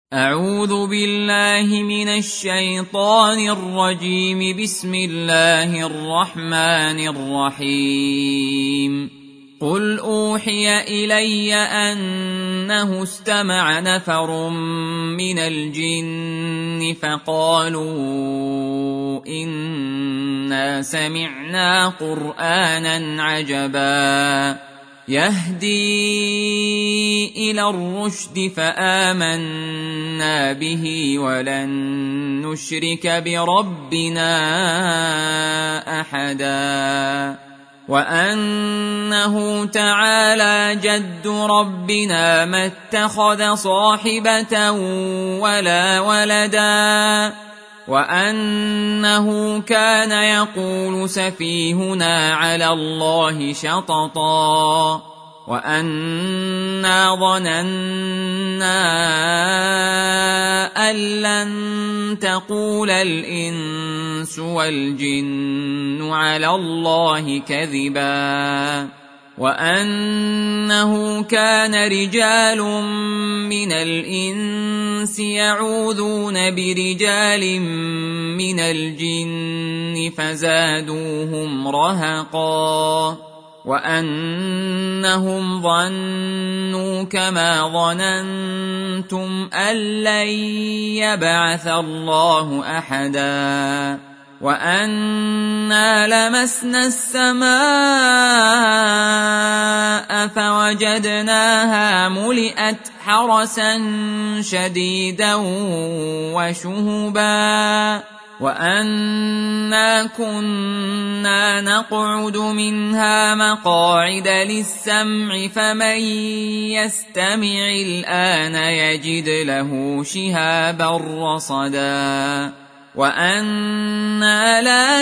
أعوذ بالله من الشيطان الرجيم. بسم الله الرحمن الرحيم. قل أوحي إلي أنه استمع نفر من الجن فقالوا إنا سمعنا قرآنا عجبا يهدي إلى الرشد فآمنا به ولن نشرك بربنا أحدا وأنه تعالى جد ربنا ما اتخذ صاحبة ولا ولدا وأنه كان يقول سفيهنا على الله شططا وأنا ظننا أن لن تقول الإنس والجن على الله كذبا وأنه كان رجال من الإنس يعوذون برجال من الجن فزادوهم رهقا وأنهم ظنوا كما ظننتم أن لن يبعث الله أحدا وأنا لمسنا السماء فوجدناها ملئت حرسا شديدا وشهبا وأنا كنا نقعد منها مقاعد للسمع فمن يستمع الآن يجد له شهابا رصدا وأنا لا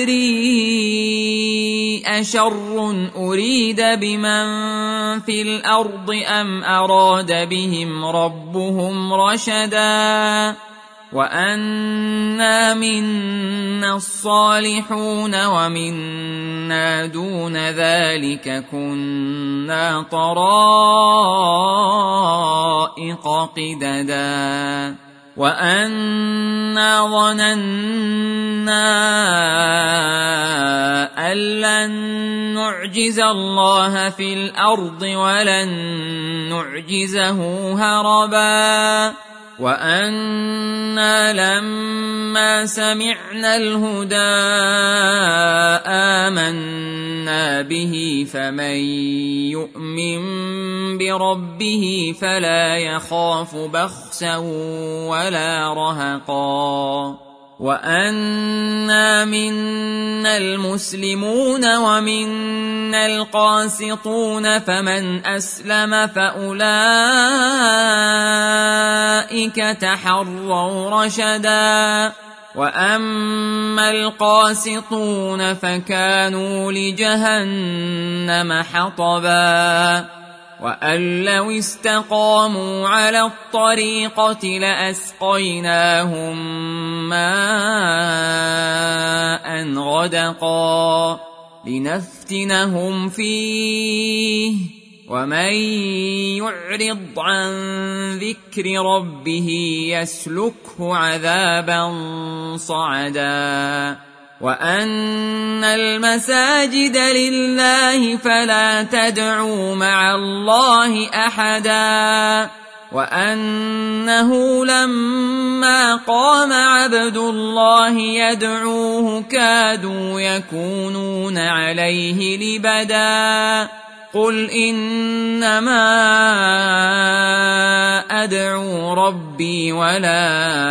ندري أشر أريد بمن في الأرض أم أراد بهم ربهم رشدا وأنا منا الصالحون ومنا دون ذلك كنا طرائق قددا وأنا ظننا أن لن نعجز الله في الأرض ولن نعجزه هربا وأنا لما سمعنا الهدى آمنا به فمن يؤمن بربه فلا يخاف بخسا ولا رهقا وأنا منا المسلمون ومنا القاسطون فمن أسلم فأولئك تحروا رشدا وأما القاسطون فكانوا لجهنم حطبا وأن لو استقاموا على الطريقة لأسقيناهم ماء غدقا لنفتنهم فيه ومن يعرض عن ذكر ربه يسلكه عذابا صعدا وأن المساجد لله فلا تدعوا مع الله أحدا وأنه لما قام عبد الله يدعوه كادوا يكونون عليه لبدا قل إنما أدعو ربي ولا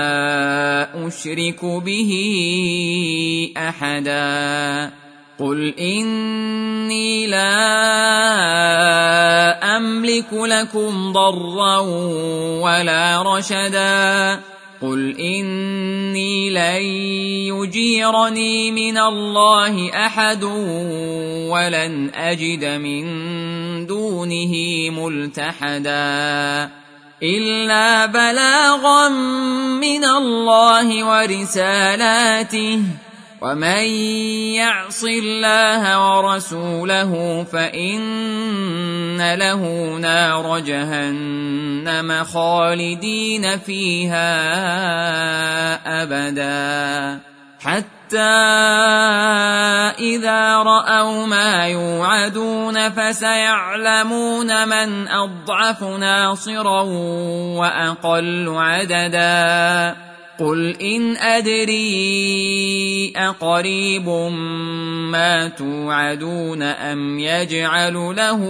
أشرك به أحدا قل إني لا أملك لكم ضرا ولا رشدا قل إني لن يجيرني من الله أحد ولن أجد من دونه ملتحدا إلا بلاغا من الله ورسالاته ومن يعص الله ورسوله فإن له نار جهنم خالدين فيها أبدا حتى إذا رأوا ما يوعدون فسيعلمون من أضعف ناصرا وأقل عددا قل إن أدري أقريب ما توعدون أم يجعل له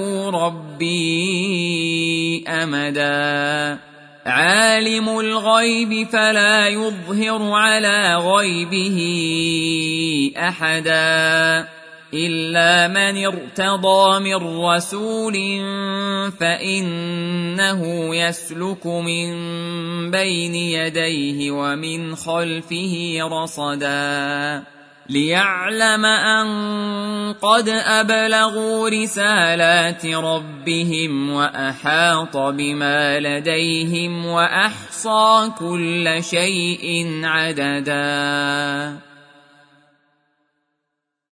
ربي أمدا عالم الغيب فلا يظهر على غيبه أحدا إلا من ارتضى من رسول فإنه يسلك من بين يديه ومن خلفه رصدا ليعلم أن قد أبلغوا رسالات ربهم وأحاط بما لديهم وأحصى كل شيء عددا.